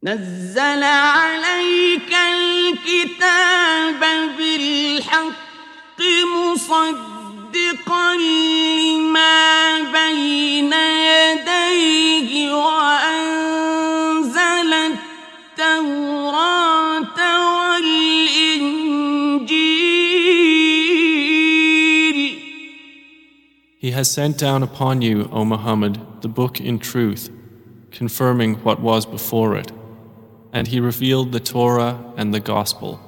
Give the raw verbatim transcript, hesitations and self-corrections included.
نزل عليك الكتاب بالحق مصدقا لما بين يديه وأنزل التوراة والإنجيل. He has sent down upon you, O Muhammad, the book in truth, confirming what was before it, and He revealed the Torah and the Gospel.